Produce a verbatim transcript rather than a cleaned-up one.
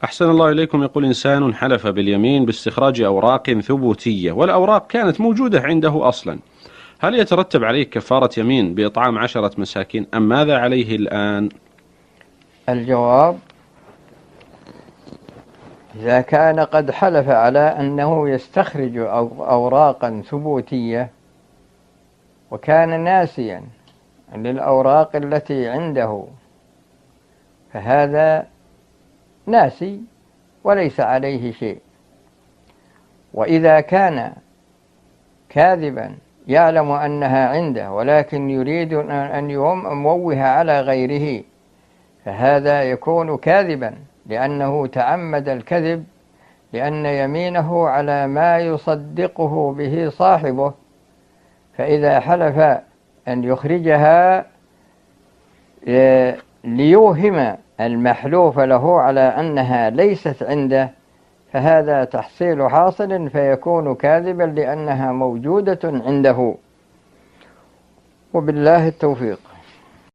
أحسن الله إليكم. يقول إنسان حلف باليمين باستخراج أوراق ثبوتية والأوراق كانت موجودة عنده أصلا، هل يترتب عليه كفارة يمين بإطعام عشرة مساكين أم ماذا عليه الآن؟ الجواب: إذا كان قد حلف على أنه يستخرج أوراقا ثبوتية وكان ناسيا للأوراق التي عنده فهذا ناسي وليس عليه شيء. وإذا كان كاذبا يعلم أنها عنده ولكن يريد أن يموه على غيره فهذا يكون كاذبا لأنه تعمد الكذب، لأن يمينه على ما يصدقه به صاحبه، فإذا حلف أن يخرجها ليوهم المحلوف له على أنها ليست عنده فهذا تحصيل حاصل فيكون كاذبا لأنها موجودة عنده، وبالله التوفيق.